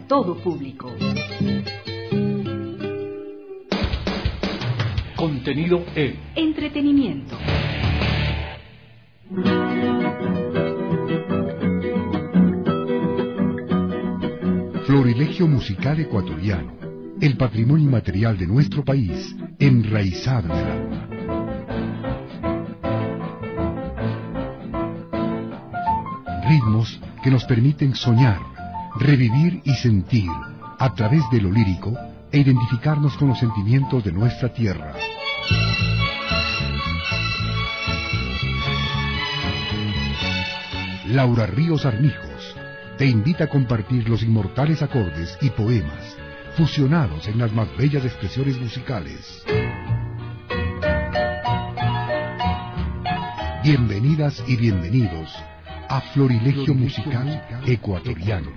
todo público. Contenido en entretenimiento. Florilegio musical ecuatoriano, el patrimonio inmaterial de nuestro país, enraizado en el alma. Ritmos que nos permiten soñar, revivir y sentir, a través de lo lírico, e identificarnos con los sentimientos de nuestra tierra. Laura Ríos Armijos te invita a compartir los inmortales acordes y poemas fusionados en las más bellas expresiones musicales. Bienvenidas y bienvenidos a Florilegio Musical Ecuatoriano.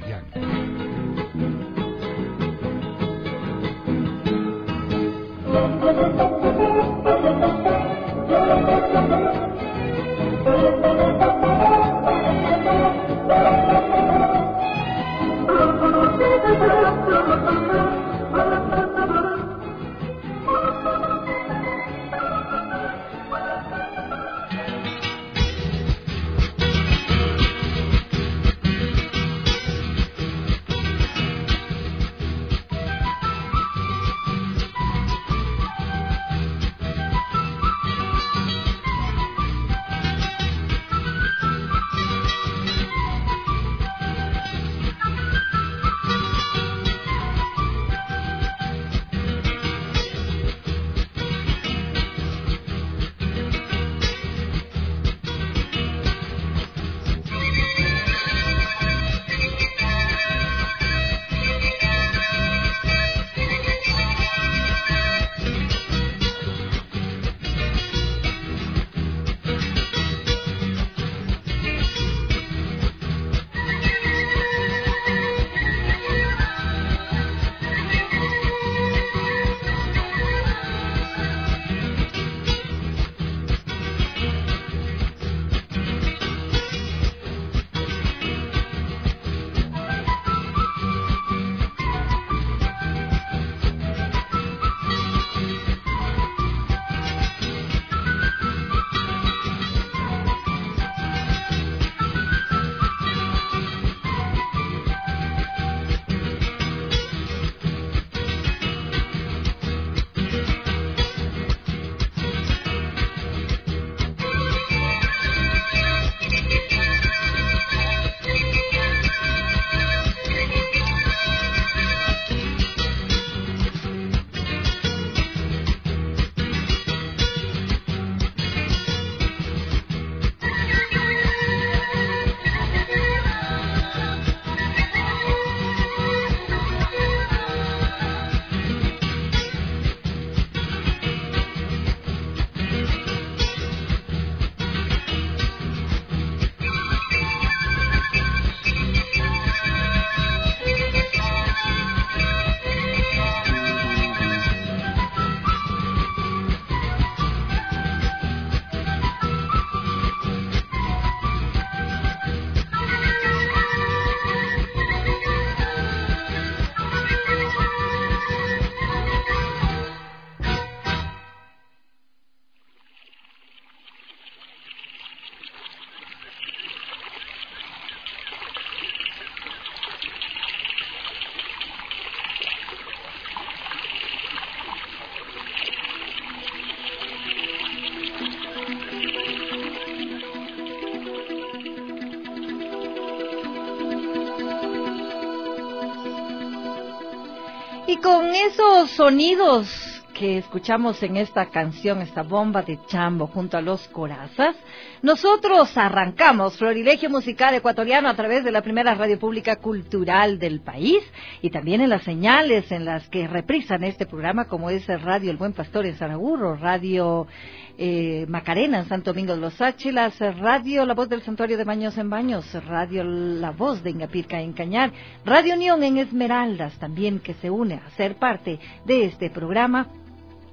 Y con esos sonidos que escuchamos en esta canción, esta bomba de chambo junto a los corazas, nosotros arrancamos Florilegio Musical Ecuatoriano a través de la primera radio pública cultural del país y también en las señales en las que reprisan este programa, como es Radio El Buen Pastor en Saraguro, Radio Macarena en Santo Domingo de los Áchilas, Radio La Voz del Santuario de Baños en Baños, Radio La Voz de Ingapirca en Cañar, Radio Unión en Esmeraldas también, que se une a ser parte de este programa,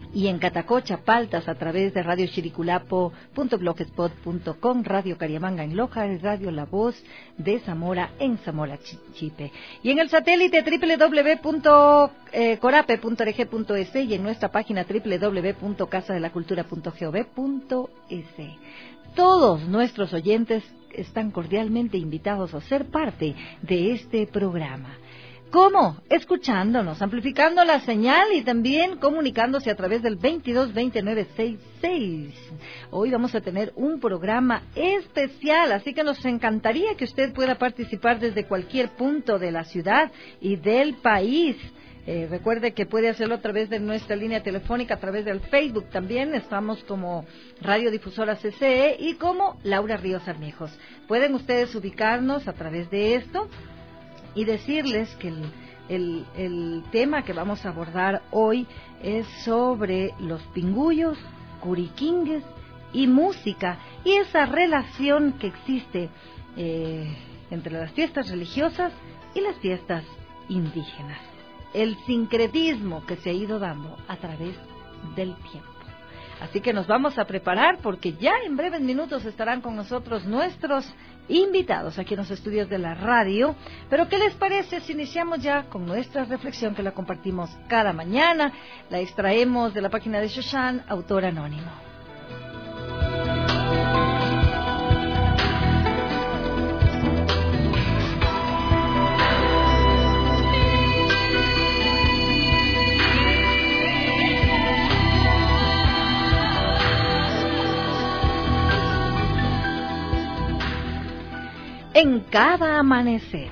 y en Catacocha, Paltas, a través de Radio Chiriculapo.blogspot.com, Radio Cariamanga en Loja, y Radio La Voz de Zamora en Zamora Chipe. Y en el satélite www.corape.org.es y en nuestra página www.casadelacultura.gov.es. Todos nuestros oyentes están cordialmente invitados a ser parte de este programa. ¿Cómo? Escuchándonos, amplificando la señal y también comunicándose a través del 222966. Hoy vamos a tener un programa especial, así que nos encantaría que usted pueda participar desde cualquier punto de la ciudad y del país. Recuerde que puede hacerlo a través de nuestra línea telefónica, a través del Facebook también. Estamos como Radiodifusora CCE y como Laura Ríos Armijos. Pueden ustedes ubicarnos a través de esto y decirles que el tema que vamos a abordar hoy es sobre los pingullos, curiquingues y música, y esa relación que existe entre las fiestas religiosas y las fiestas indígenas. El sincretismo que se ha ido dando a través del tiempo. Así que nos vamos a preparar porque ya en breves minutos estarán con nosotros nuestros invitados aquí en los estudios de la radio. Pero ¿qué les parece si iniciamos ya con nuestra reflexión que la compartimos cada mañana? La extraemos de la página de Shoshan, autor anónimo. En cada amanecer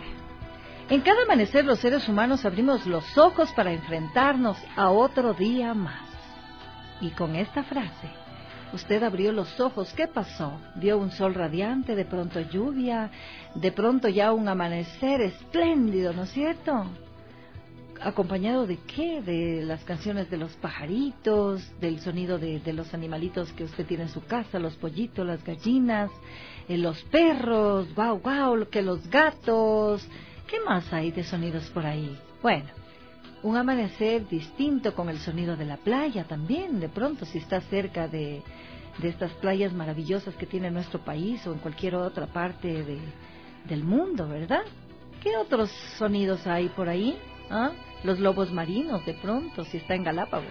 los seres humanos abrimos los ojos para enfrentarnos a otro día más. Y con esta frase, usted abrió los ojos, ¿qué pasó? Vio un sol radiante, de pronto lluvia, de pronto ya un amanecer espléndido, ¿no es cierto? ¿Acompañado de qué? De las canciones de los pajaritos, del sonido de los animalitos que usted tiene en su casa, los pollitos, las gallinas, los perros, guau, guau, que los gatos. ¿Qué más hay de sonidos por ahí? Bueno, un amanecer distinto con el sonido de la playa también, de pronto si está cerca de estas playas maravillosas que tiene nuestro país o en cualquier otra parte del mundo, ¿verdad? ¿Qué otros sonidos hay por ahí? ¿Ah? Los lobos marinos, de pronto, si está en Galápagos.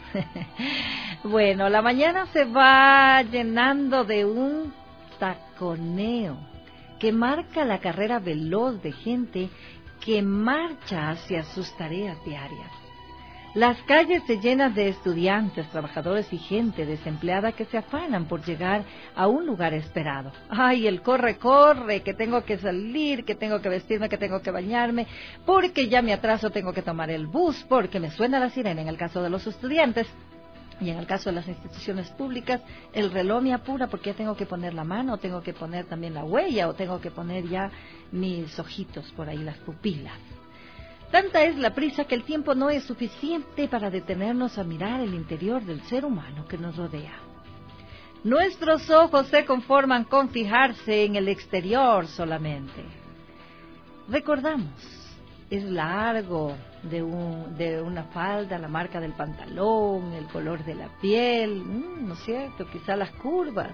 Bueno, la mañana se va llenando de un taconeo que marca la carrera veloz de gente que marcha hacia sus tareas diarias. Las calles se llenan de estudiantes, trabajadores y gente desempleada que se afanan por llegar a un lugar esperado. ¡Ay, el corre, corre! Que tengo que salir, que tengo que vestirme, que tengo que bañarme, porque ya me atraso, tengo que tomar el bus, porque me suena la sirena en el caso de los estudiantes. Y en el caso de las instituciones públicas, el reloj me apura porque ya tengo que poner la mano, o tengo que poner también la huella, o tengo que poner ya mis ojitos por ahí, las pupilas. Tanta es la prisa que el tiempo no es suficiente para detenernos a mirar el interior del ser humano que nos rodea. Nuestros ojos se conforman con fijarse en el exterior solamente. Recordamos, es largo de una falda, la marca del pantalón, el color de la piel, ¿no es cierto? Quizá las curvas.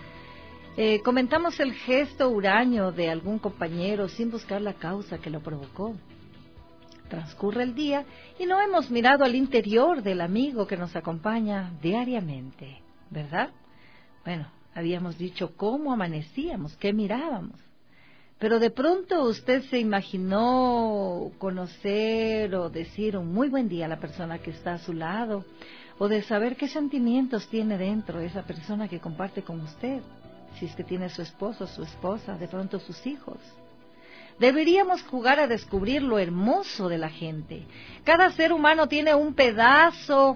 Comentamos el gesto huraño de algún compañero sin buscar la causa que lo provocó. Transcurre el día y no hemos mirado al interior del amigo que nos acompaña diariamente, ¿verdad? Bueno, habíamos dicho cómo amanecíamos, qué mirábamos. Pero de pronto usted se imaginó conocer o decir un muy buen día a la persona que está a su lado, o de saber qué sentimientos tiene dentro esa persona que comparte con usted, si es que tiene su esposo, su esposa, de pronto sus hijos. Deberíamos jugar a descubrir lo hermoso de la gente. Cada ser humano tiene un pedazo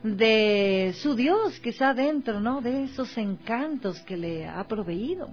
de su Dios quizá dentro, ¿no? De esos encantos que le ha proveído.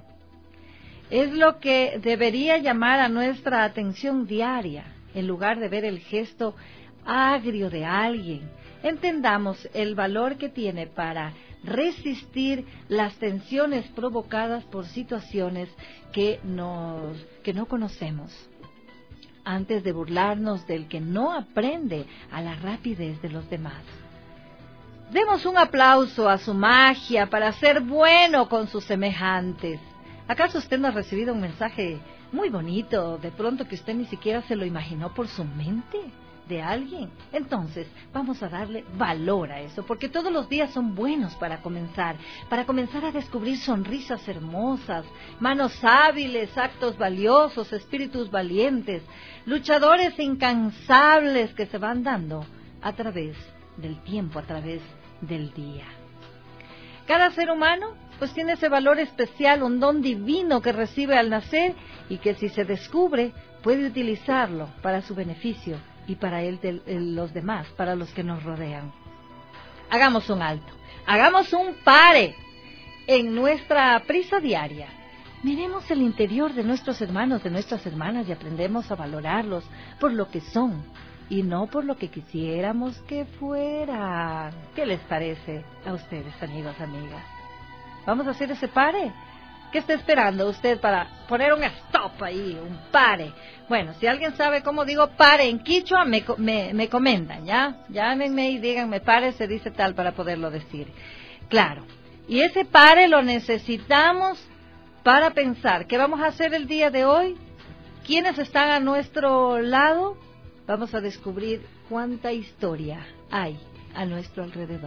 Es lo que debería llamar a nuestra atención diaria, en lugar de ver el gesto agrio de alguien. Entendamos el valor que tiene para resistir las tensiones provocadas por situaciones que no conocemos, antes de burlarnos del que no aprende a la rapidez de los demás. Demos un aplauso a su magia para ser bueno con sus semejantes. ¿Acaso usted no ha recibido un mensaje muy bonito, de pronto que usted ni siquiera se lo imaginó por su mente de alguien? Entonces, vamos a darle valor a eso, porque todos los días son buenos para comenzar a descubrir sonrisas hermosas, manos hábiles, actos valiosos, espíritus valientes, luchadores incansables que se van dando a través del tiempo, a través del día. Cada ser humano pues tiene ese valor especial, un don divino que recibe al nacer y que si se descubre puede utilizarlo para su beneficio y para los demás, para los que nos rodean. Hagamos un alto, hagamos un pare en nuestra prisa diaria. Miremos el interior de nuestros hermanos, de nuestras hermanas y aprendemos a valorarlos por lo que son y no por lo que quisiéramos que fueran. ¿Qué les parece a ustedes, amigos, amigas? ¿Vamos a hacer ese pare? ¿Qué está esperando usted para poner un stop ahí, un pare? Bueno, si alguien sabe cómo digo pare en quichua, me comentan, ¿ya? Llámenme y díganme pare, se dice tal para poderlo decir. Claro, y ese pare lo necesitamos para pensar qué vamos a hacer el día de hoy, quiénes están a nuestro lado. Vamos a descubrir cuánta historia hay a nuestro alrededor.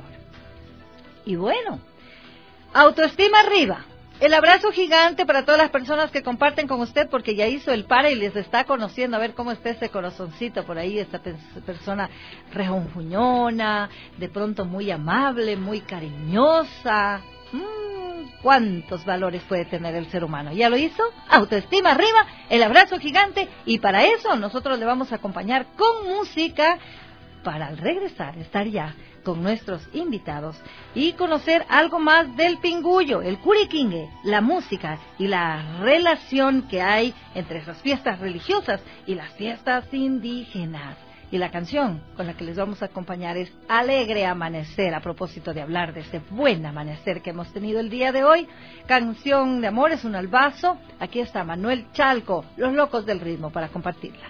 Y bueno, autoestima arriba. El abrazo gigante para todas las personas que comparten con usted, porque ya hizo el pare y les está conociendo, a ver cómo está ese corazoncito por ahí, esta persona rejonjuñona, de pronto muy amable, muy cariñosa. ¿Cuántos valores puede tener el ser humano? ¿Ya lo hizo? Autoestima arriba, el abrazo gigante, y para eso nosotros le vamos a acompañar con música para al regresar estar ya con nuestros invitados y conocer algo más del pingullo, el curiquingue, la música y la relación que hay entre esas fiestas religiosas y las fiestas indígenas. Y la canción con la que les vamos a acompañar es Alegre Amanecer, a propósito de hablar de ese buen amanecer que hemos tenido el día de hoy. Canción de amor, es un albazo. Aquí está Manuel Chalco, Los Locos del Ritmo, para compartirla.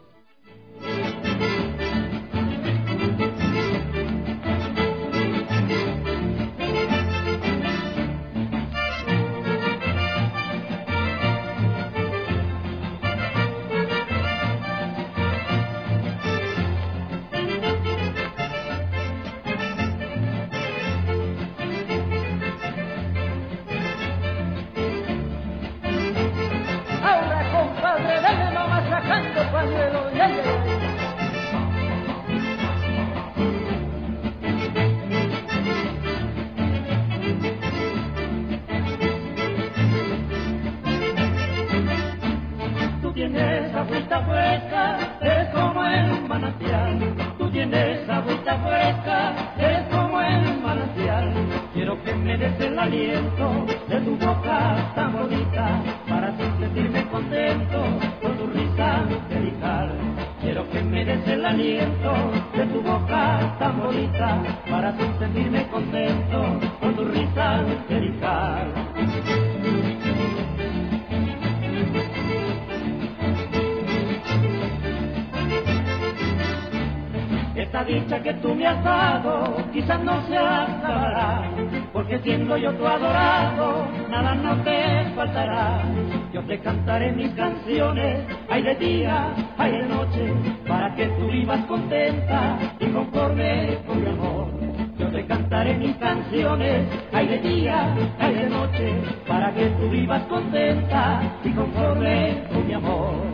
Esta dicha que tú me has dado quizás no se acabará, porque siendo yo tu adorado, nada no te faltará. Yo te cantaré mis canciones, ay de día, ay de noche, para que tú vivas contenta y conforme con mi amor. Yo te cantaré mis canciones, ay de día, ay de noche, para que tú vivas contenta y conforme con mi amor.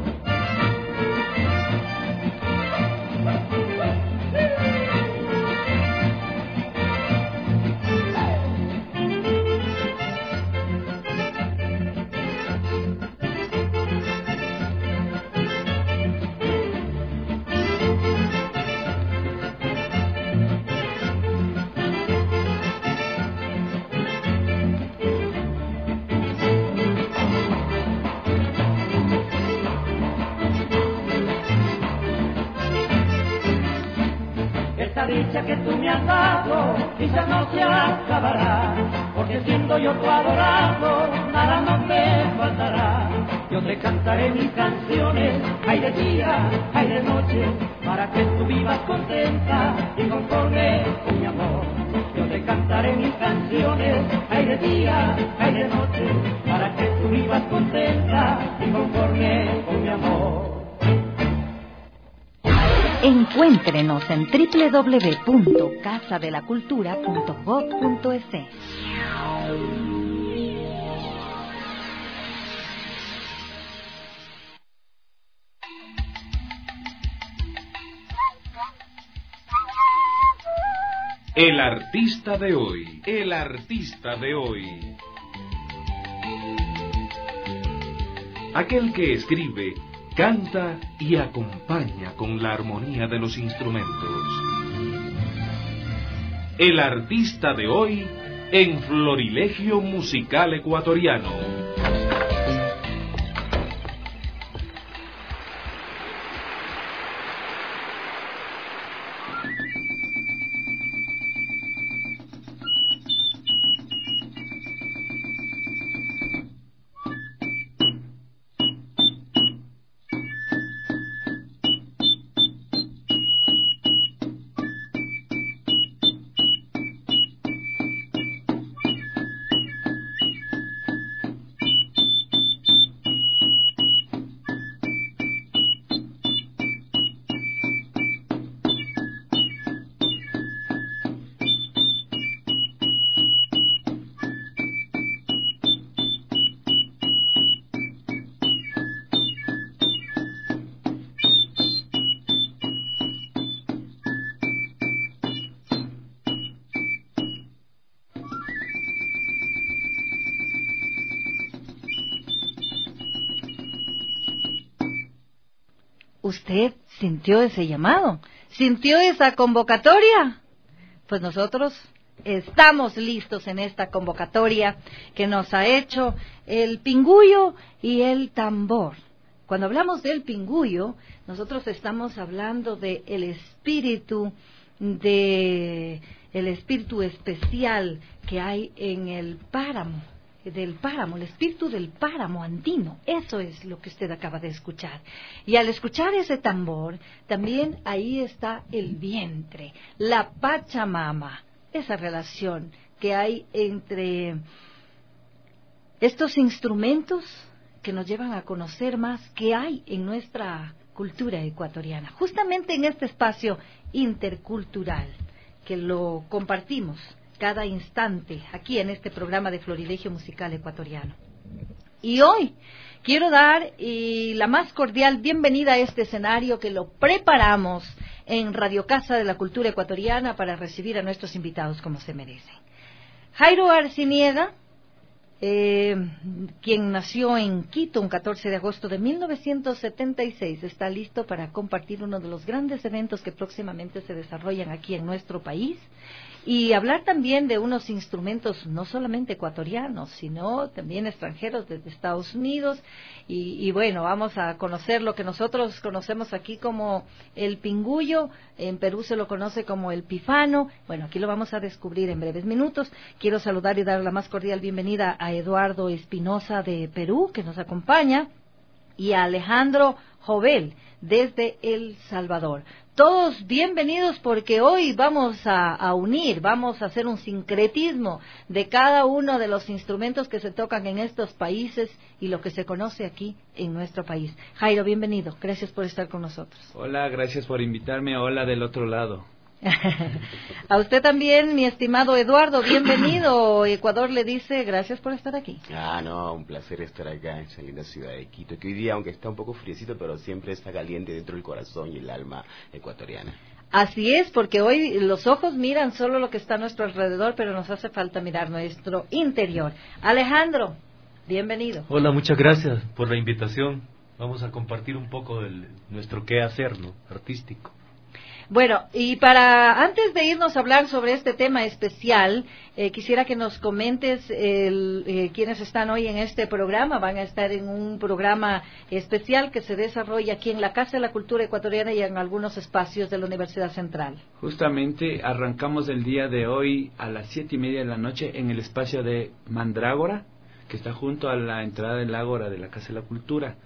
Esta dicha que tú me has dado quizás no se acabará, porque siendo yo tu adorado, nada no te faltará. Yo te cantaré mis canciones, ay de día, ay de noche, para que tú vivas contenta y conforme con mi amor. cantaré mis canciones, hay de día, hay de noche, para que tú vivas contenta y conforme con mi amor. Encuéntrenos en www.casadelacultura.gov.es. El artista de hoy, el artista de hoy. Aquel que escribe, canta y acompaña con la armonía de los instrumentos. El artista de hoy en Florilegio Musical Ecuatoriano. ¿Usted sintió ese llamado? ¿Sintió esa convocatoria? Pues nosotros estamos listos en esta convocatoria que nos ha hecho el Pinguyo y el tambor. Cuando hablamos del Pinguyo, nosotros estamos hablando de el espíritu especial que hay en el páramo. El espíritu del páramo andino. Eso es lo que usted acaba de escuchar. Y al escuchar ese tambor, también ahí está el vientre, la Pachamama, esa relación que hay entre estos instrumentos que nos llevan a conocer más qué hay en nuestra cultura ecuatoriana, justamente en este espacio intercultural que lo compartimos cada instante aquí en este programa de Florilegio Musical Ecuatoriano. Y hoy quiero dar la más cordial bienvenida a este escenario que lo preparamos en Radio Casa de la Cultura Ecuatoriana para recibir a nuestros invitados como se merecen. Jairo Arciniega, quien nació en Quito un 14 de agosto de 1976, está listo para compartir uno de los grandes eventos que próximamente se desarrollan aquí en nuestro país y hablar también de unos instrumentos no solamente ecuatorianos, sino también extranjeros desde Estados Unidos y bueno, vamos a conocer lo que nosotros conocemos aquí como el Pinguyo, en Perú se lo conoce como el Pifano. Bueno, aquí lo vamos a descubrir en breves minutos. Quiero saludar y dar la más cordial bienvenida a Eduardo Espinosa de Perú, que nos acompaña, y a Alejandro Jovel desde El Salvador. Todos bienvenidos porque hoy vamos a unir, vamos a hacer un sincretismo de cada uno de los instrumentos que se tocan en estos países y lo que se conoce aquí en nuestro país. Jairo, bienvenido, gracias por estar con nosotros. Hola, gracias por invitarme, hola del otro lado. A usted también, mi estimado Eduardo, bienvenido. Ecuador le dice gracias por estar aquí. No, un placer estar acá en esa linda ciudad de Quito, que hoy día, aunque está un poco friecito, pero siempre está caliente dentro del corazón y el alma ecuatoriana. Así es, porque hoy los ojos miran solo lo que está a nuestro alrededor, pero nos hace falta mirar nuestro interior. Alejandro, bienvenido. Hola, muchas gracias por la invitación. Vamos a compartir un poco de nuestro qué hacer, ¿no? Artístico. Bueno, y antes de irnos a hablar sobre este tema especial, quisiera que nos comentes quiénes están hoy en este programa. Van a estar en un programa especial que se desarrolla aquí en la Casa de la Cultura Ecuatoriana y en algunos espacios de la Universidad Central. Justamente arrancamos el día de hoy a las 7:30 de la noche en el espacio de Mandrágora, que está junto a la entrada del Ágora de la Casa de la Cultura.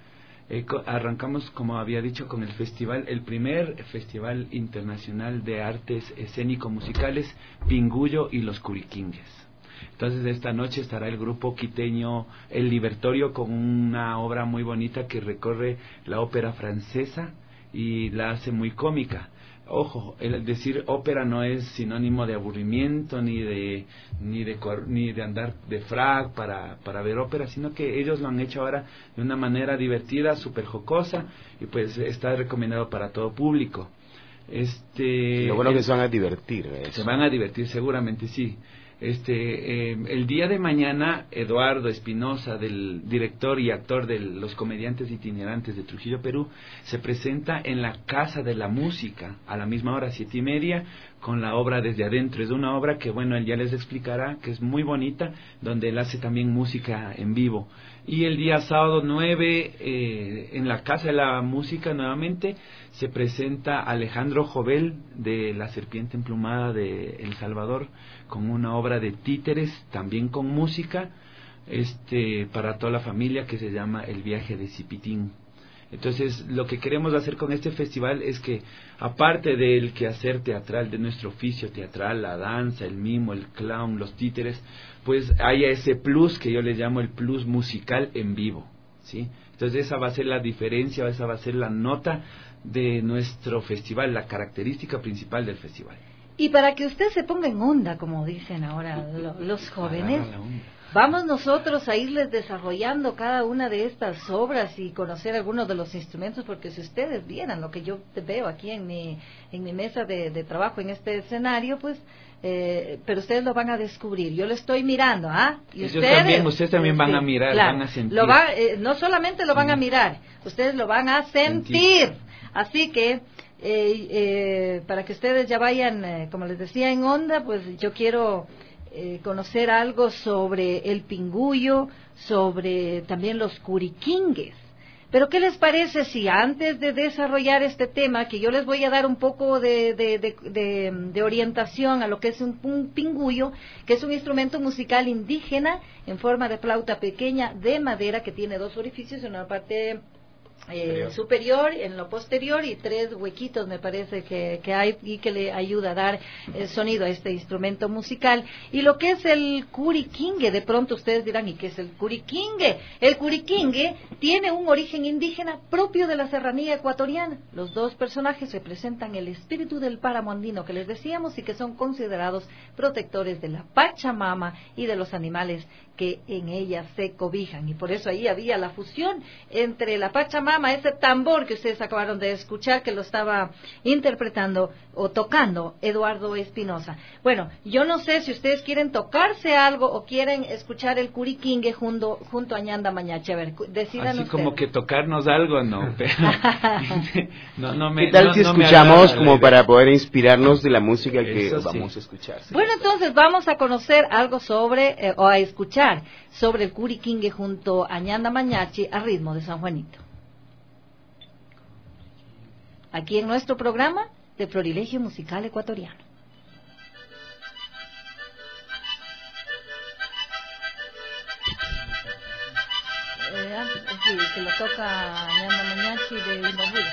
Arrancamos, como había dicho, con el festival, el primer Festival Internacional de Artes Escénico-Musicales, Pinguyo y los Curiquingues. Entonces esta noche estará el grupo quiteño El Libertorio con una obra muy bonita que recorre la ópera francesa y la hace muy cómica. Ojo, el decir ópera no es sinónimo de aburrimiento ni de andar de frac para ver ópera, sino que ellos lo han hecho ahora de una manera divertida, súper jocosa, y pues está recomendado para todo público. Lo bueno que se van a divertir. Se van a divertir seguramente, sí. El día de mañana, Eduardo Espinosa, del director y actor de Los Comediantes Itinerantes de Trujillo, Perú, se presenta en la Casa de la Música a la misma hora, 7:30, con la obra Desde Adentro. Es una obra que, bueno, él ya les explicará, que es muy bonita, donde él hace también música en vivo. Y el día sábado 9, en la Casa de la Música nuevamente, se presenta Alejandro Jovel, de La Serpiente Emplumada de El Salvador, con una obra de títeres, también con música, para toda la familia, que se llama El Viaje de Cipitín. Entonces, lo que queremos hacer con este festival es que, aparte del quehacer teatral, de nuestro oficio teatral, la danza, el mimo, el clown, los títeres, pues haya ese plus que yo le llamo el plus musical en vivo, ¿sí? Entonces esa va a ser la diferencia, esa va a ser la nota de nuestro festival, la característica principal del festival. Y para que usted se ponga en onda, como dicen ahora los jóvenes, vamos nosotros a irles desarrollando cada una de estas obras y conocer algunos de los instrumentos, porque si ustedes vieran lo que yo veo aquí en mi mesa de trabajo, en este escenario, pues, pero ustedes lo van a descubrir. Yo lo estoy mirando, ¿ah? Y ustedes también van a mirar, claro, van a sentir. No solamente lo van a mirar, ustedes lo van a sentir. Así que, para que ustedes ya vayan, como les decía, en onda, pues yo quiero conocer algo sobre el Pinguyo, sobre también los Curiquingues. Pero ¿qué les parece si antes de desarrollar este tema, que yo les voy a dar un poco de orientación a lo que es un pinguyo, que es un instrumento musical indígena en forma de flauta pequeña de madera que tiene 2 orificios en la parte superior, en lo posterior, y 3 huequitos me parece que hay, y que le ayuda a dar sonido a este instrumento musical. Y lo que es el curiquingue, de pronto ustedes dirán, ¿y qué es el curiquingue? El curiquingue tiene un origen indígena propio de la serranía ecuatoriana. Los 2 personajes representan el espíritu del páramo andino que les decíamos, y que son considerados protectores de la Pachamama y de los animales que en ella se cobijan, y por eso ahí había la fusión entre la Pachamama, ese tambor que ustedes acabaron de escuchar, que lo estaba interpretando o tocando Eduardo Espinosa. Bueno, yo no sé si ustedes quieren tocarse algo o quieren escuchar el curiquingue junto a Ñanda Mañachi. A ver, decidan así ustedes. Como que tocarnos algo, no, pero ¿qué tal si escuchamos como para poder inspirarnos de la música que vamos a escuchar? Bueno, entonces vamos a conocer algo sobre, o a escuchar sobre el curiquingue junto a Ñanda Mañachi a ritmo de San Juanito. Aquí en nuestro programa de Florilegio Musical Ecuatoriano. Sí, que lo toca Ñanda Mañachi de Imbabura.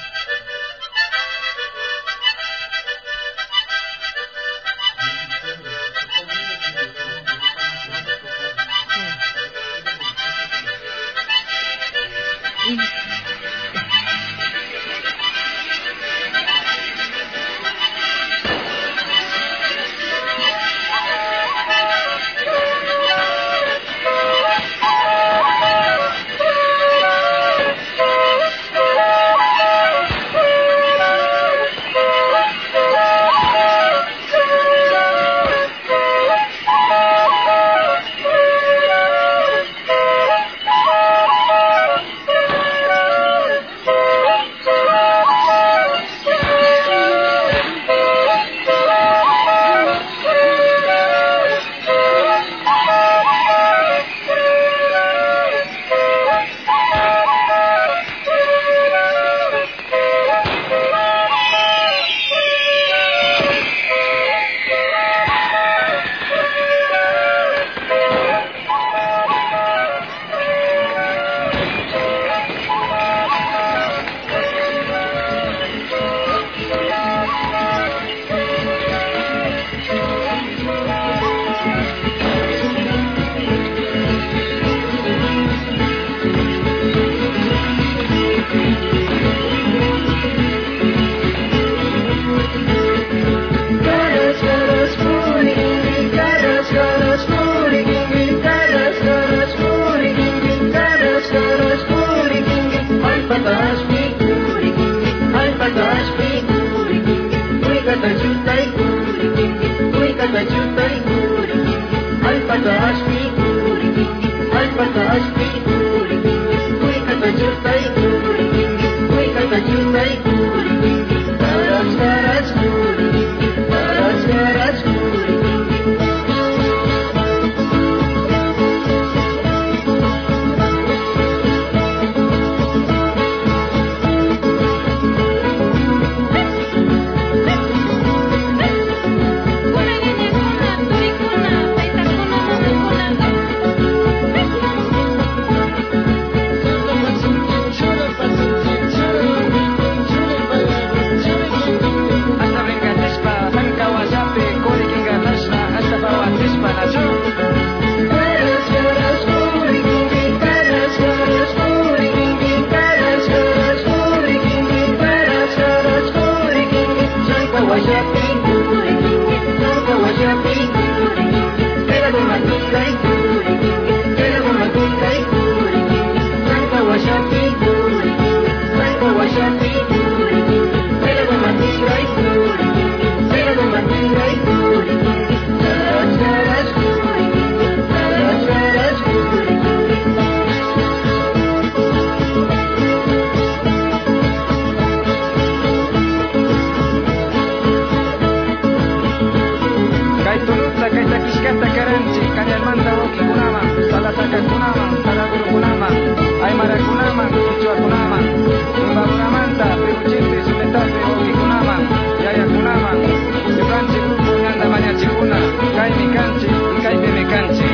Cañalmanta, Kunama, Salasaka Kunama, Salaguru Kunama, Aymara Kunama, Quichua Kunama, Imbaburamanta, Peruchete, Sumetate, Oki Kunama, Yaya Kunama, Yukanchi Grupo, Nanda Mañachi Kuna, Kaimi Kanchi, y Kaime Kanchi.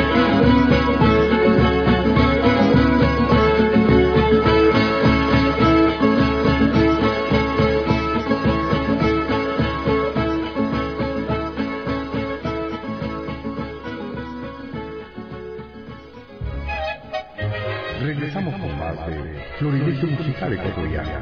Regresamos con más de Florilegión Musical Ecuatoriana.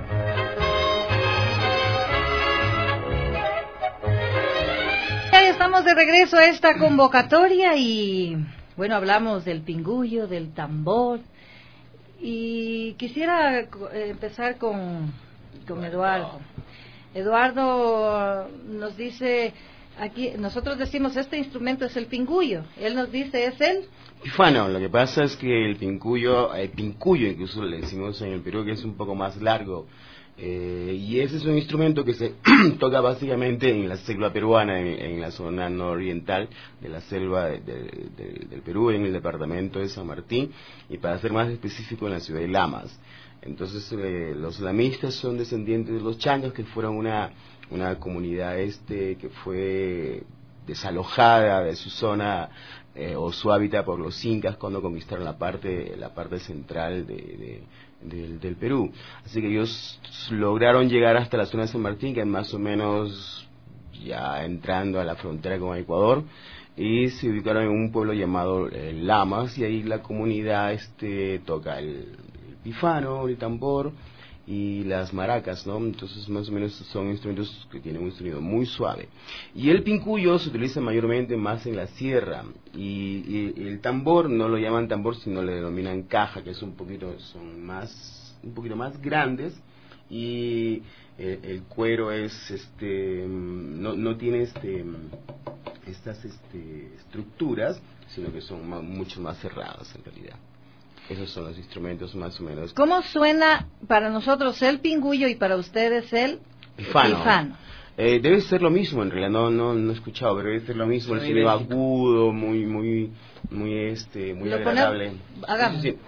Ya estamos de regreso a esta convocatoria y bueno, hablamos del pingullo, del tambor y quisiera empezar con Eduardo. Eduardo nos dice, aquí nosotros decimos este instrumento es el pingullo, él nos dice es el pifano. Lo que pasa es que el pincuyo incluso le decimos en el Perú, que es un poco más largo, y ese es un instrumento que se toca básicamente en la selva peruana, en la zona nororiental de la selva del Perú, en el departamento de San Martín, y para ser más específico en la ciudad de Lamas. Entonces los lamistas son descendientes de los changos, que fueron una comunidad que fue desalojada de su zona o su hábitat por los incas cuando conquistaron la parte central del Perú. Así que ellos lograron llegar hasta la zona de San Martín, que es más o menos ya entrando a la frontera con Ecuador, y se ubicaron en un pueblo llamado Lamas, y ahí la comunidad toca el pifano, el tambor y las maracas, ¿no? Entonces más o menos son instrumentos que tienen un sonido muy suave. Y el pincuyo se utiliza mayormente más en la sierra, y el tambor no lo llaman tambor, sino le denominan caja, que es un poquito más grandes, y el cuero es no tiene estas estructuras, sino que son mucho más cerradas en realidad. Esos son los instrumentos más o menos. ¿Cómo suena para nosotros el pingullo y para ustedes el pifano? Debe ser lo mismo, en realidad no he escuchado, pero debe ser lo mismo, el sonido agudo, muy agradable. Hagamos. Sí.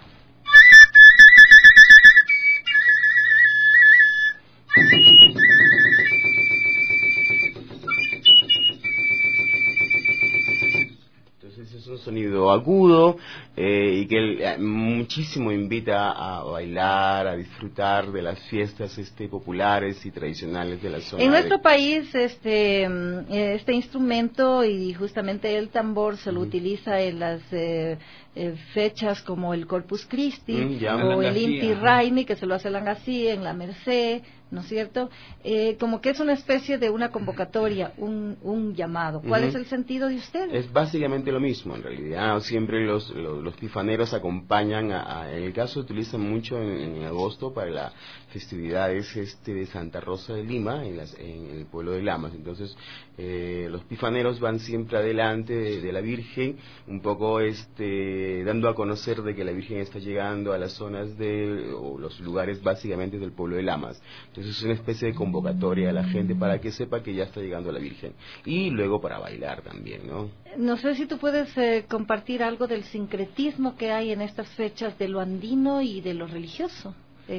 Es un sonido agudo y que muchísimo invita a bailar, a disfrutar de las fiestas populares y tradicionales de la zona. En nuestro país este instrumento y justamente el tambor se lo utiliza en las fechas como el Corpus Christi o el Inti Raymi, que se lo hace el Angasí, en la Merced, ¿no es cierto? Como que es una especie de una convocatoria, un llamado. ¿Cuál es el sentido de ustedes? Es básicamente lo mismo, en realidad. Siempre los pifaneros acompañan en el caso utilizan mucho en agosto para las festividades de Santa Rosa de Lima, en el pueblo de Lamas. Entonces los pifaneros van siempre adelante de la Virgen, un poco dando a conocer de que la Virgen está llegando a las zonas o los lugares básicamente del pueblo de Lamas. Entonces es una especie de convocatoria a la gente para que sepa que ya está llegando la Virgen, y luego para bailar también, ¿no? No sé si tú puedes compartir algo del sincretismo que hay en estas fechas de lo andino y de lo religioso.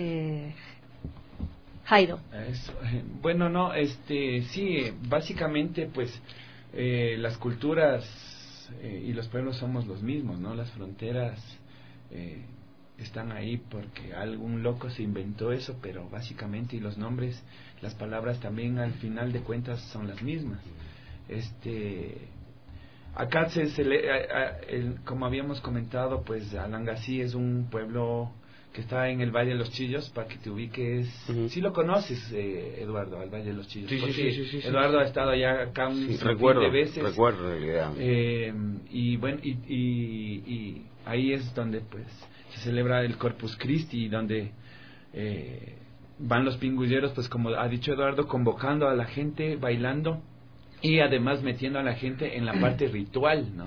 Jairo. Bueno, no, sí, básicamente pues las culturas y los pueblos somos los mismos, ¿no? Las fronteras están ahí porque algún loco se inventó eso, pero básicamente, y los nombres, las palabras también al final de cuentas son las mismas. Acá como habíamos comentado, pues Alangasí es un pueblo que está en el Valle de los Chillos, para que te ubiques. Sí lo conoces, Eduardo, al Valle de los Chillos. Sí. Eduardo ha estado allá acá un sinfín de veces. Recuerdo, en realidad. Y bueno, y ahí es donde pues se celebra el Corpus Christi, donde van los pingulleros, pues como ha dicho Eduardo, convocando a la gente, bailando, y además metiendo a la gente en la parte ritual, ¿no?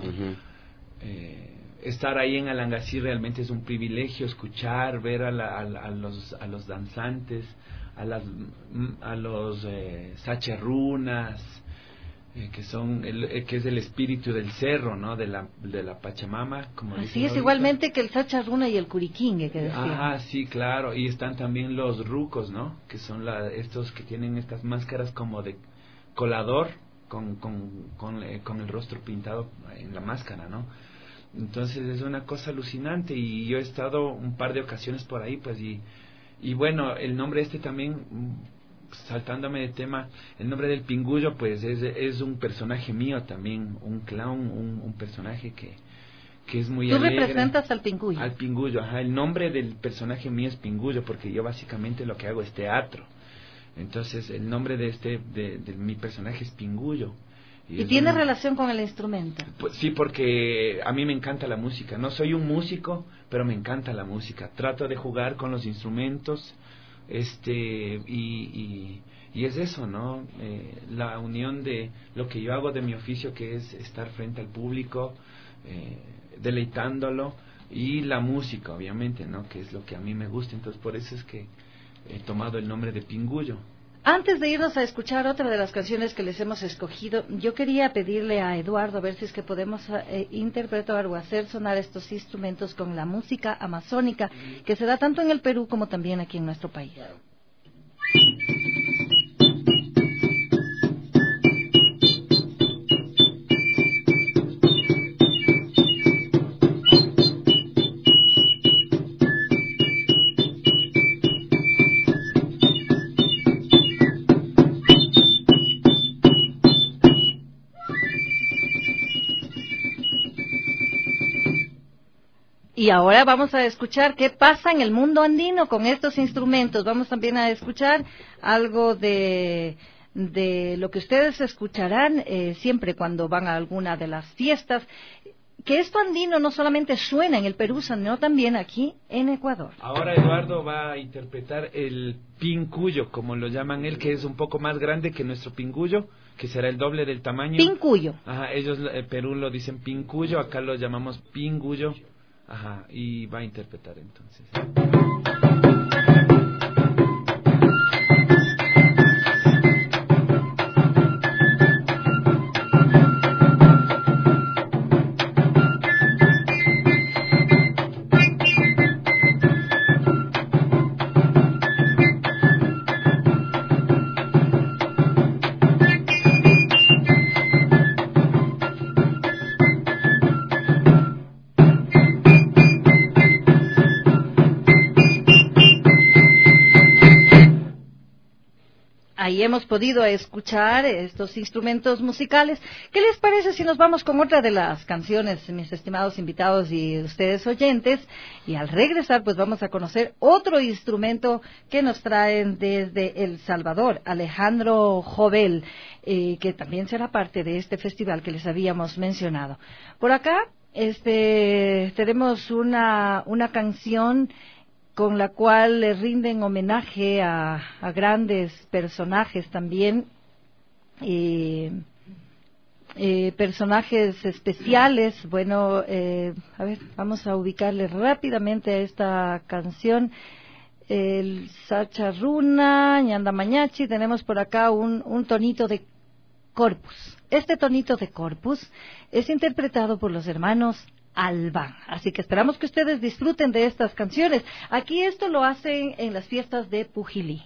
Estar ahí en Alangasí realmente es un privilegio, escuchar, ver a los danzantes, a los sacherrunas, que es el espíritu del cerro, ¿no? De la Pachamama, como así dicen es, ahorita. igualmente que el Sacharruna y el Curiquingue que decía. Sí, claro, y están también los rucos, ¿no? Que son estos que tienen estas máscaras como de colador con el rostro pintado en la máscara, ¿no? Entonces es una cosa alucinante, y yo he estado un par de ocasiones por ahí, pues, y bueno, el nombre también, saltándome de tema, el nombre del Pingullo, pues es un personaje mío también, un clown, un personaje que es muy alegre. ¿Tú representas al Pingullo? Al Pingullo, el nombre del personaje mío es Pingullo, porque yo básicamente lo que hago es teatro. Entonces el nombre de mi personaje es Pingullo. ¿Y tiene relación con el instrumento? Pues sí, porque a mí me encanta la música. No soy un músico, pero me encanta la música. Trato de jugar con los instrumentos, y es eso, ¿no? La unión de lo que yo hago de mi oficio, que es estar frente al público, deleitándolo, y la música, obviamente, ¿no? Que es lo que a mí me gusta. Entonces por eso es que he tomado el nombre de Pingullo. Antes de irnos a escuchar otra de las canciones que les hemos escogido, yo quería pedirle a Eduardo a ver si es que podemos interpretar o hacer sonar estos instrumentos con la música amazónica que se da tanto en el Perú como también aquí en nuestro país. Y ahora vamos a escuchar qué pasa en el mundo andino con estos instrumentos. Vamos también a escuchar algo de lo que ustedes escucharán siempre cuando van a alguna de las fiestas. Que esto andino no solamente suena en el Perú, sino también aquí en Ecuador. Ahora Eduardo va a interpretar el Pincuyo, como lo llaman él, que es un poco más grande que nuestro Pingullo, que será el doble del tamaño. Pincuyo. Ellos en Perú lo dicen Pincuyo, acá lo llamamos Pingullo. Y va a interpretar entonces. Ahí hemos podido escuchar estos instrumentos musicales. ¿Qué les parece si nos vamos con otra de las canciones, mis estimados invitados y ustedes oyentes? Y al regresar, pues vamos a conocer otro instrumento que nos traen desde El Salvador, Alejandro Jovel, que también será parte de este festival que les habíamos mencionado. Por acá tenemos una canción con la cual le rinden homenaje a grandes personajes también, personajes especiales. Bueno, a ver, vamos a ubicarle rápidamente a esta canción. El Sacharuna, Ñanda Mañachi, tenemos por acá un tonito de Corpus. Este tonito de Corpus es interpretado por los hermanos Albán. Así que esperamos que ustedes disfruten de estas canciones. Aquí esto lo hacen en las fiestas de Pujilí.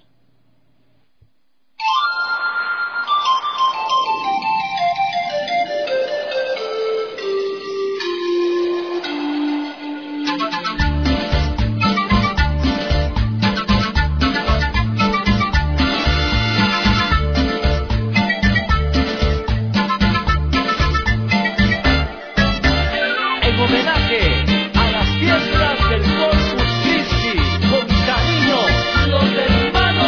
Los hermanos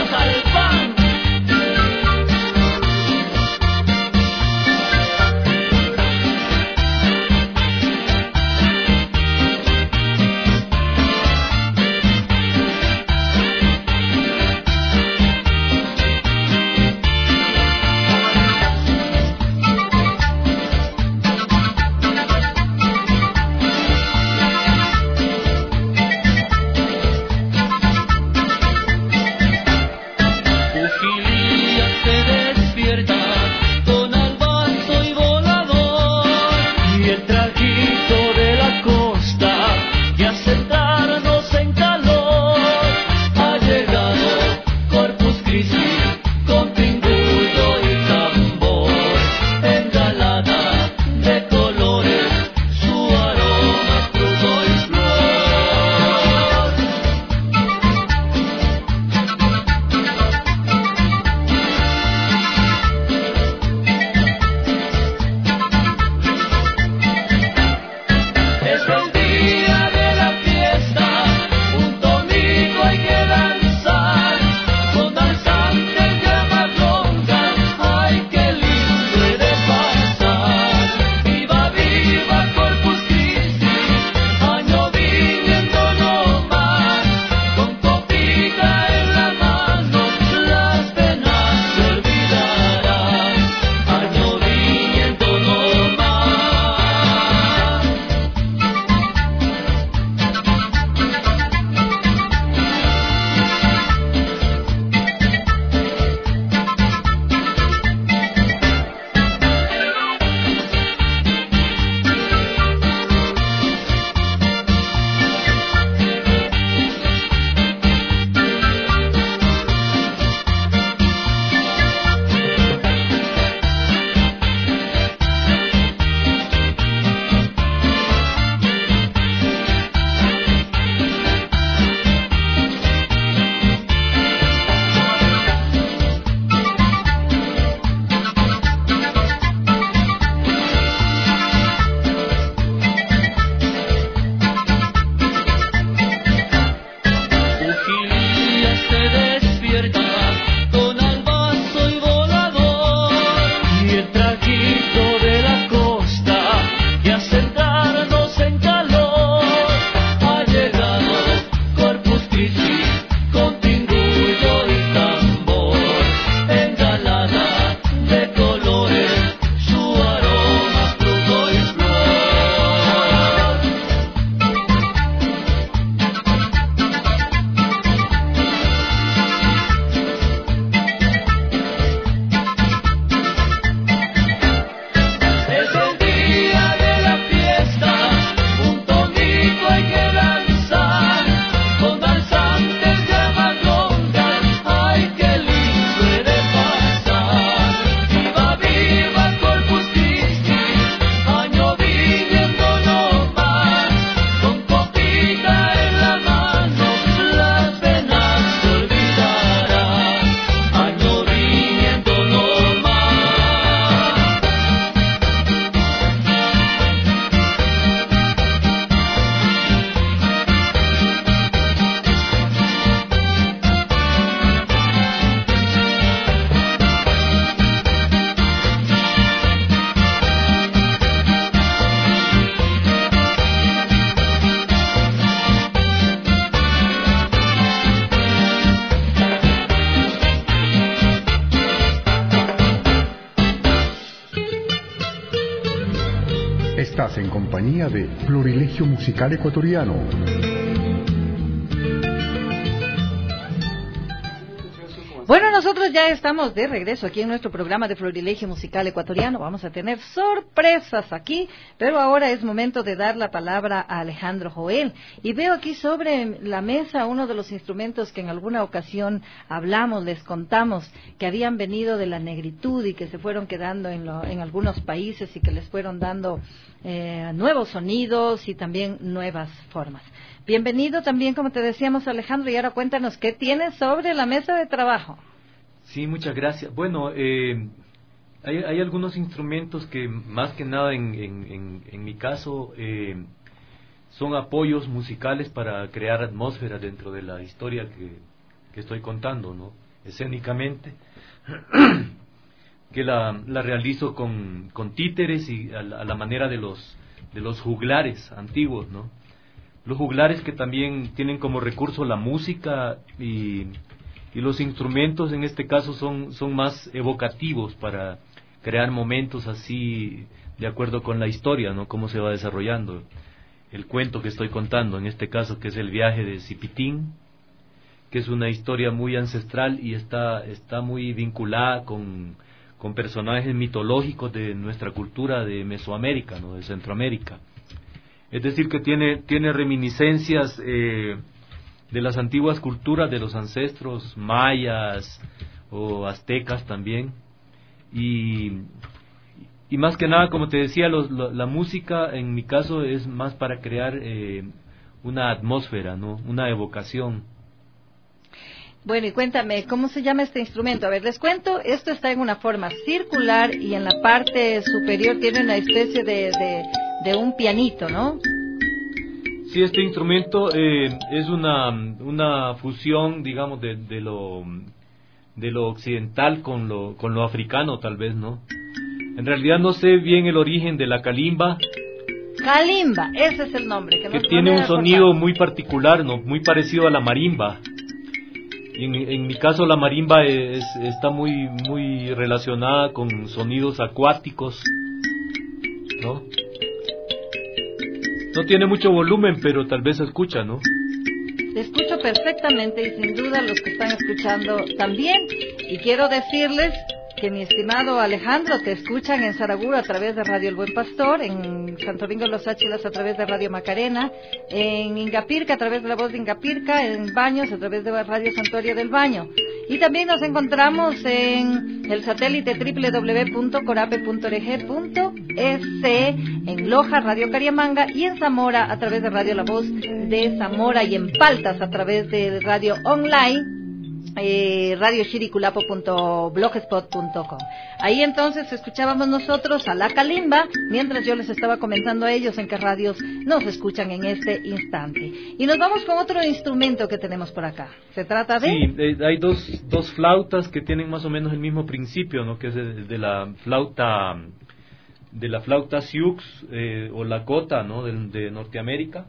Estás en compañía de Florilegio Musical Ecuatoriano. Bueno, nosotros ya estamos de regreso aquí en nuestro programa de Florilegio Musical Ecuatoriano. Vamos a tener sorpresas aquí, pero ahora es momento de dar la palabra a Alejandro Joel. Y veo aquí sobre la mesa uno de los instrumentos que en alguna ocasión hablamos, les contamos, que habían venido de la negritud y que se fueron quedando en algunos países y que les fueron dando nuevos sonidos y también nuevas formas. Bienvenido también, como te decíamos, Alejandro, y ahora cuéntanos qué tienes sobre la mesa de trabajo. Sí, muchas gracias. Bueno, hay algunos instrumentos que más que nada en mi caso son apoyos musicales para crear atmósfera dentro de la historia que estoy contando, ¿no? Escénicamente, que la realizo con títeres y a la manera de los juglares antiguos, ¿no? Los juglares que también tienen como recurso la música y los instrumentos en este caso son más evocativos para crear momentos así de acuerdo con la historia, ¿no? Cómo se va desarrollando el cuento que estoy contando, en este caso que es el viaje de Zipitín, que es una historia muy ancestral y está muy vinculada con personajes mitológicos de nuestra cultura de Mesoamérica, ¿no? De Centroamérica. Es decir, que tiene reminiscencias de las antiguas culturas de los ancestros mayas o aztecas también. Y más que nada, como te decía, la música en mi caso es más para crear una atmósfera, ¿no? Una evocación. Bueno, y cuéntame, ¿cómo se llama este instrumento? A ver, les cuento, esto está en una forma circular y en la parte superior tiene una especie de un pianito, ¿no? Sí, este instrumento es una fusión, digamos, de lo occidental con lo africano, tal vez, ¿no? En realidad no sé bien el origen de la kalimba. Kalimba, ese es el nombre. Que tiene un sonido muy particular, ¿no? Muy parecido a la marimba. En mi caso la marimba está muy relacionada con sonidos acuáticos, ¿no? No tiene mucho volumen, pero tal vez se escucha, ¿no? Te escucho perfectamente y sin duda los que están escuchando también. Y quiero decirles que mi estimado Alejandro, te escuchan en Saraguro a través de Radio El Buen Pastor, en Santo Domingo de los Áchilas a través de Radio Macarena, en Ingapirca a través de la voz de Ingapirca, en Baños a través de Radio Santuario del Baño. Y también nos encontramos en el satélite www.corape.org.es, en Loja, Radio Cariamanga, y en Zamora a través de Radio La Voz de Zamora, y en Paltas a través de Radio Online, radiochiriculapo.blogspot.com. Ahí entonces escuchábamos nosotros a la kalimba, mientras yo les estaba comentando a ellos en qué radios nos escuchan en este instante. Y nos vamos con otro instrumento que tenemos por acá. ¿Se trata de? Sí, hay dos flautas que tienen más o menos el mismo principio, ¿no? Que es de la flauta Sioux o Lakota, ¿no? De Norteamérica.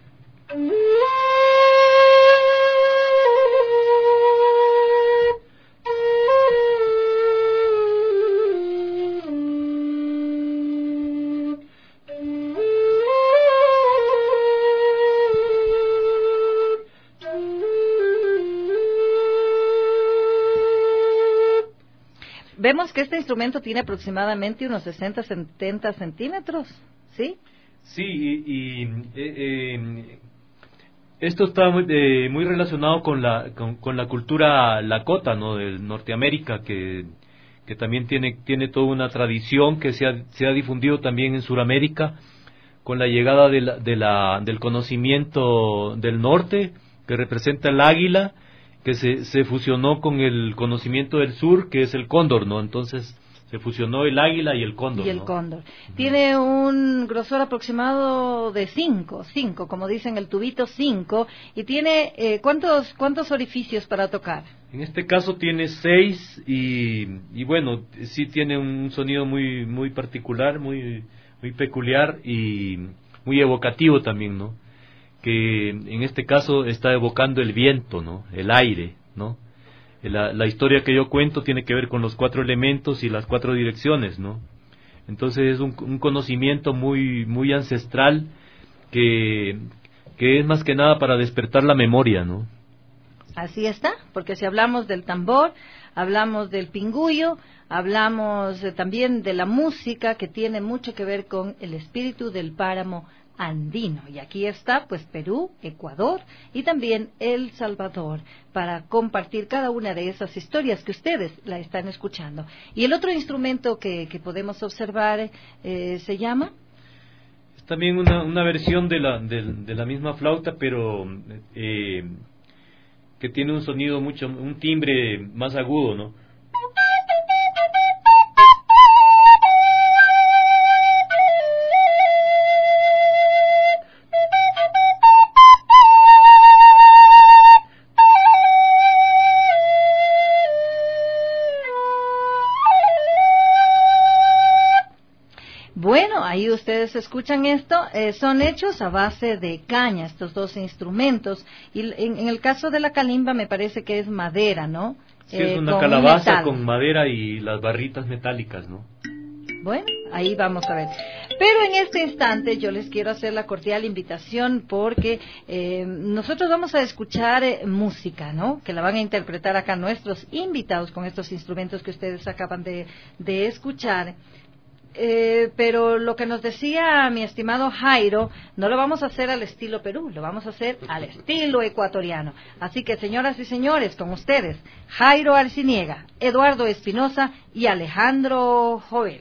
Vemos que este instrumento tiene aproximadamente unos 60-70 centímetros, ¿sí? Sí, y esto está muy relacionado con la cultura lakota, ¿no? De Norteamérica, que también tiene toda una tradición que se ha difundido también en Sudamérica con la llegada del conocimiento del norte, que representa el águila, que se fusionó con el conocimiento del sur, que es el cóndor, ¿no? Entonces se fusionó el águila y el cóndor. Y el ¿no? cóndor. Tiene un grosor aproximado de 5, como dicen el tubito, 5, y tiene ¿cuántos orificios para tocar? En este caso tiene 6 y bueno, sí tiene un sonido muy particular, muy peculiar y muy evocativo también, ¿no? Que en este caso está evocando el viento, ¿no? El aire, ¿no? La historia que yo cuento tiene que ver con los 4 elementos y las 4 direcciones, ¿no? Entonces es un conocimiento muy ancestral que es más que nada para despertar la memoria, ¿no? Así está, porque si hablamos del tambor, hablamos del pingüyo, hablamos también de la música que tiene mucho que ver con el espíritu del páramo andino. Y aquí está, pues, Perú, Ecuador y también El Salvador, para compartir cada una de esas historias que ustedes la están escuchando. Y el otro instrumento que podemos observar se llama... Es también una versión de la misma flauta, pero que tiene un sonido un timbre más agudo, ¿no? Bueno, ahí ustedes escuchan esto, son hechos a base de caña, estos dos instrumentos, y en el caso de la calimba me parece que es madera, ¿no? Sí, es una calabaza con madera y las barritas metálicas, ¿no? Bueno, ahí vamos a ver. Pero en este instante yo les quiero hacer la cordial invitación porque nosotros vamos a escuchar música, ¿no? Que la van a interpretar acá nuestros invitados con estos instrumentos que ustedes acaban de escuchar. Pero lo que nos decía mi estimado Jairo, no lo vamos a hacer al estilo Perú, lo vamos a hacer al estilo ecuatoriano. Así que, señoras y señores, con ustedes, Jairo Arciniega, Eduardo Espinosa y Alejandro Jovel.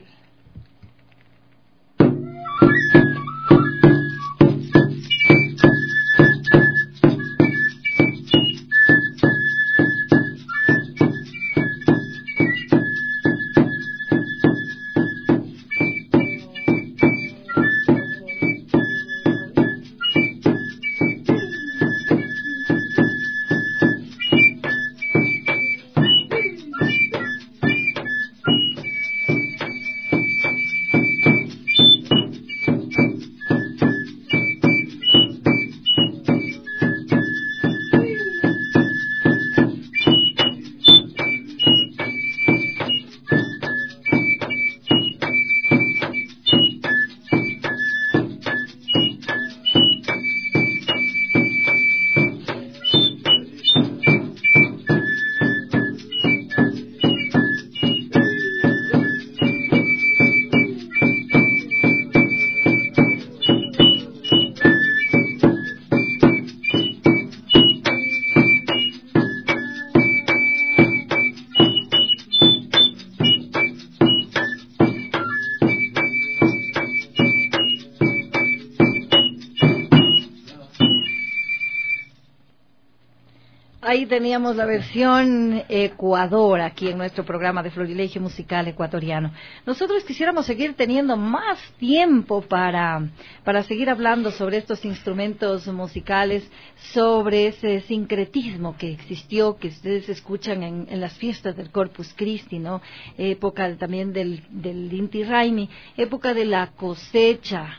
Ahí teníamos la versión Ecuador, aquí en nuestro programa de Florilegio Musical Ecuatoriano. Nosotros quisiéramos seguir teniendo más tiempo para seguir hablando sobre estos instrumentos musicales, sobre ese sincretismo que existió, que ustedes escuchan en las fiestas del Corpus Christi, ¿no? Época también del Inti Raymi, época de la cosecha,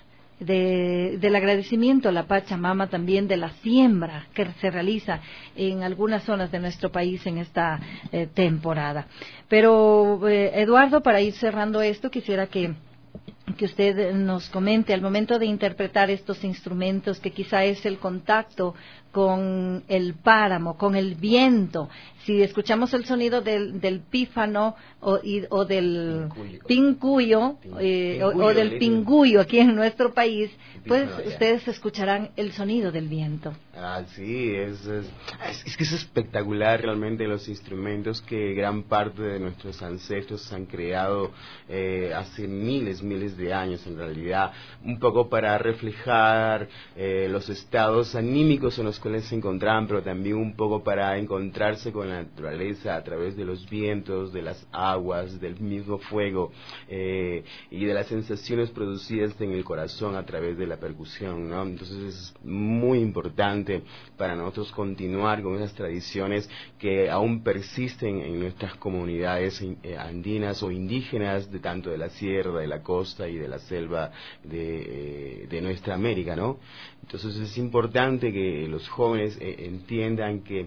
del agradecimiento a la Pachamama, también de la siembra que se realiza en algunas zonas de nuestro país en esta temporada. Pero Eduardo, para ir cerrando esto, quisiera que usted nos comente al momento de interpretar estos instrumentos, que quizá es el contacto con el páramo, con el viento. Si escuchamos el sonido del pífano o del pincuyo o del pingüyo aquí en nuestro país, pues ustedes escucharán el sonido del viento. Ah, sí, es que es espectacular realmente los instrumentos que gran parte de nuestros ancestros han creado hace miles de años en realidad, un poco para reflejar los estados anímicos en los cuales se encontraban, pero también un poco para encontrarse con la naturaleza a través de los vientos, de las aguas, del mismo fuego y de las sensaciones producidas en el corazón a través de la percusión, ¿no? Entonces es muy importante para nosotros continuar con esas tradiciones que aún persisten en nuestras comunidades andinas o indígenas, de tanto de la sierra, de la costa, preciosa y de la selva de nuestra América, ¿no? Entonces es importante que los jóvenes entiendan que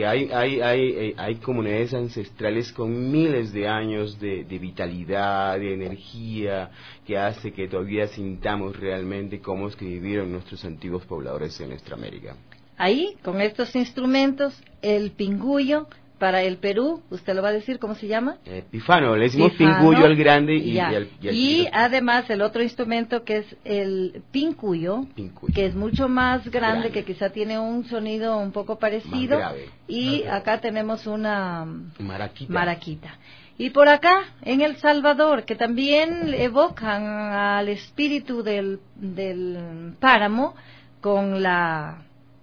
hay comunidades ancestrales con miles de años de vitalidad, de energía, que hace que todavía sintamos realmente cómo es que vivieron nuestros antiguos pobladores en nuestra América. Ahí, con estos instrumentos, el pingullo, para el Perú, ¿usted lo va a decir cómo se llama? Pifano, le decimos pingullo al grande y además el otro instrumento que es el pincuyo, que es mucho más grande, que quizá tiene un sonido un poco parecido, y acá tenemos una maraquita. Y por acá, en El Salvador, que también evocan al espíritu del páramo con la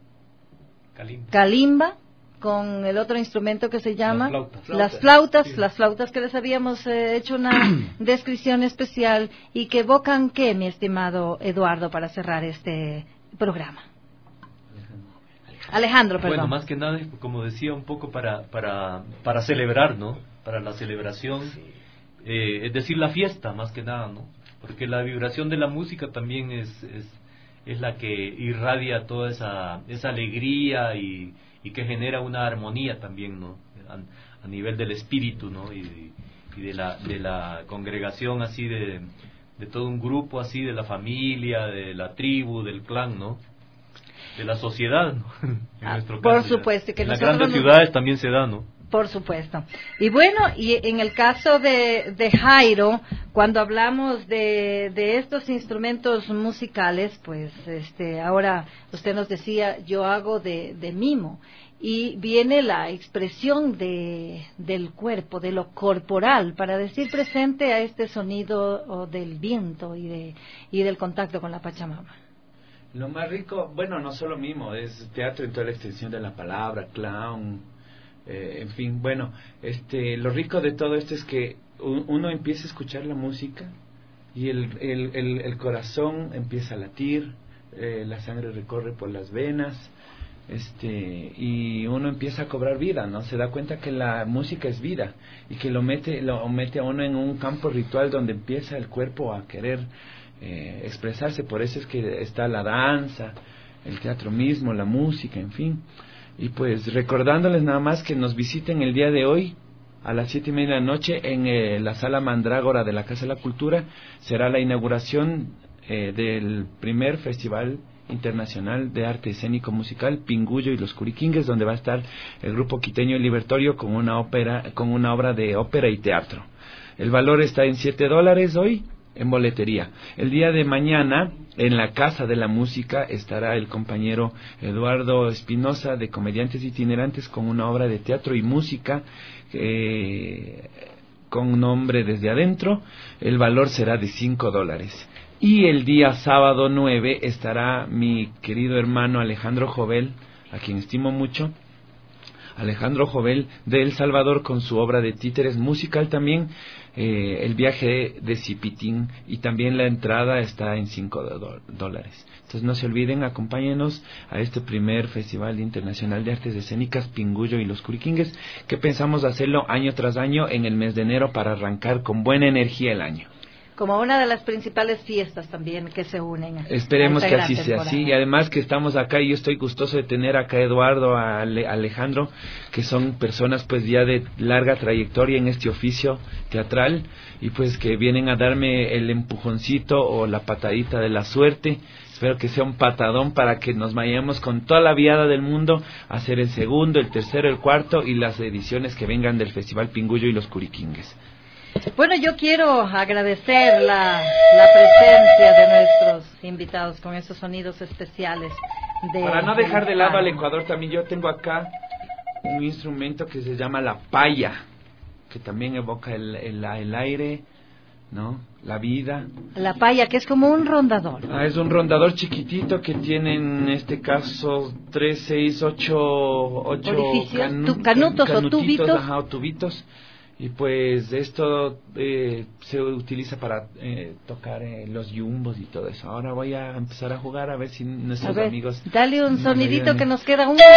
calimba, con el otro instrumento que se llama las flautas que les habíamos hecho una descripción especial y que evocan ¿qué, mi estimado Eduardo, para cerrar este programa? Alejandro, perdón. Bueno, más que nada, como decía, un poco para celebrar, ¿no? Para la celebración, es decir, la fiesta, más que nada, ¿no? Porque la vibración de la música también es la que irradia toda esa alegría y que genera una armonía también, ¿no? A nivel del espíritu, ¿no? Y de la congregación así de todo un grupo así, de la familia, de la tribu, del clan, ¿no? De la sociedad, ¿no? En nuestro caso, por supuesto, que en las grandes ciudades también se da, ¿no? Por supuesto. Y bueno, y en el caso de Jairo, cuando hablamos de estos instrumentos musicales, pues ahora usted nos decía, yo hago de mimo, y viene la expresión del cuerpo, de lo corporal, para decir presente a este sonido del viento y del contacto con la Pachamama. Lo más rico, bueno, no solo mimo, es teatro en toda la extensión de la palabra, clown, en fin, bueno, lo rico de todo esto es que uno empieza a escuchar la música y el corazón empieza a latir, la sangre recorre por las venas, y uno empieza a cobrar vida, ¿no? Se da cuenta que la música es vida y que lo mete a uno en un campo ritual donde empieza el cuerpo a querer expresarse. Por eso es que está la danza, el teatro mismo, la música, en fin. Y pues recordándoles nada más que nos visiten el día de hoy a las 7:30 de la noche en la Sala Mandrágora de la Casa de la Cultura. Será la inauguración del primer Festival Internacional de Arte Escénico Musical Pingullo y los Curiquingues, donde va a estar el grupo quiteño El Libertorio con una obra de ópera y teatro. El valor está en $7 hoy en boletería. El día de mañana, en la Casa de la Música, estará el compañero Eduardo Espinosa de Comediantes Itinerantes con una obra de teatro y música con nombre Desde Adentro. El valor será de $5. Y el día sábado 9 estará mi querido hermano Alejandro Jovel, a quien estimo mucho, Alejandro Jovel de El Salvador, con su obra de títeres musical también, El viaje de Zipitín, y también la entrada está en $5. Entonces no se olviden, acompáñenos a este primer Festival Internacional de Artes Escénicas Pingullo y los Curiquingues, que pensamos hacerlo año tras año en el mes de enero para arrancar con buena energía el año. Como una de las principales fiestas también que se unen. Esperemos que así sea así, y además que estamos acá, y yo estoy gustoso de tener acá a Eduardo, a Alejandro, que son personas pues ya de larga trayectoria en este oficio teatral, y pues que vienen a darme el empujoncito o la patadita de la suerte. Espero que sea un patadón para que nos vayamos con toda la viada del mundo a hacer el segundo, el tercero, el cuarto y las ediciones que vengan del Festival Pingullo y los Curiquingues. Bueno, yo quiero agradecer la presencia de nuestros invitados con esos sonidos especiales. Para no dejar de lado al Ecuador, también yo tengo acá un instrumento que se llama la paya, que también evoca el aire, ¿no? La vida. La paya, que es como un rondador. Es un rondador chiquitito que tiene en este caso 3, 6, 8 canutos o tubitos. Ajá, o tubitos. Y pues esto se utiliza para tocar los yumbos y todo eso. Ahora voy a empezar a jugar a ver si nuestros amigos... Dale un sonidito que nos queda un...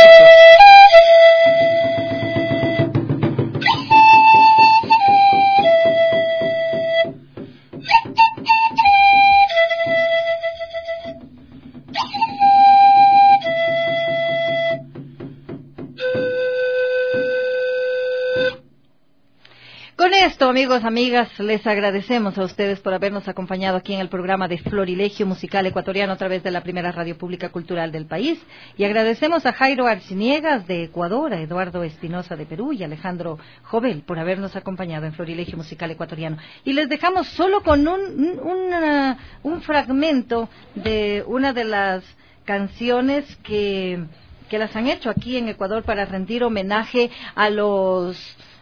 amigos, amigas, les agradecemos a ustedes por habernos acompañado aquí en el programa de Florilegio Musical Ecuatoriano a través de la primera radio pública cultural del país. Y agradecemos a Jairo Arciniegas de Ecuador, a Eduardo Espinosa de Perú y a Alejandro Jovel por habernos acompañado en Florilegio Musical Ecuatoriano. Y les dejamos solo con un fragmento de una de las canciones que las han hecho aquí en Ecuador para rendir homenaje a los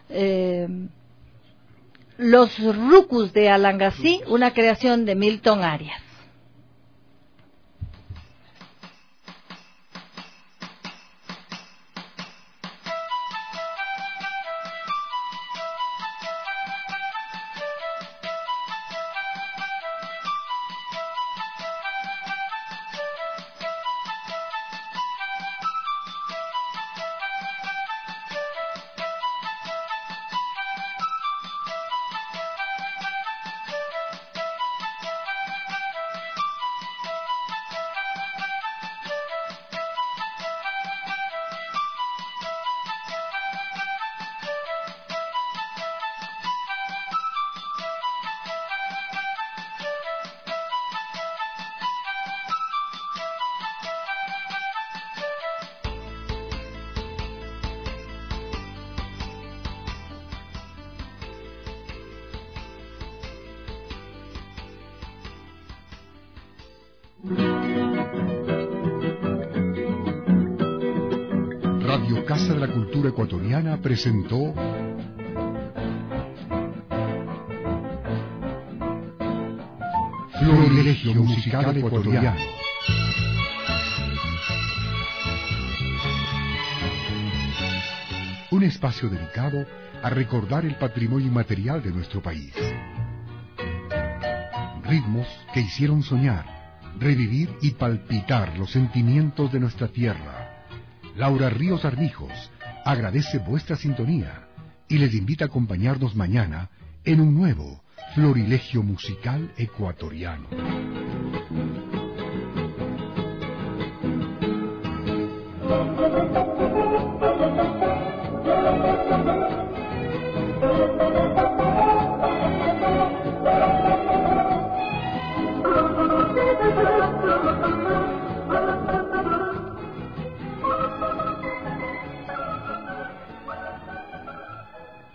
rucus de Alangasí, una creación de Milton Arias. Radio Casa de la Cultura Ecuatoriana presentó Florilegio Musical Ecuatoriano. Un espacio dedicado a recordar el patrimonio inmaterial de nuestro país. Ritmos que hicieron soñar, revivir y palpitar los sentimientos de nuestra tierra. Laura Ríos Armijos agradece vuestra sintonía y les invita a acompañarnos mañana en un nuevo Florilegio Musical Ecuatoriano.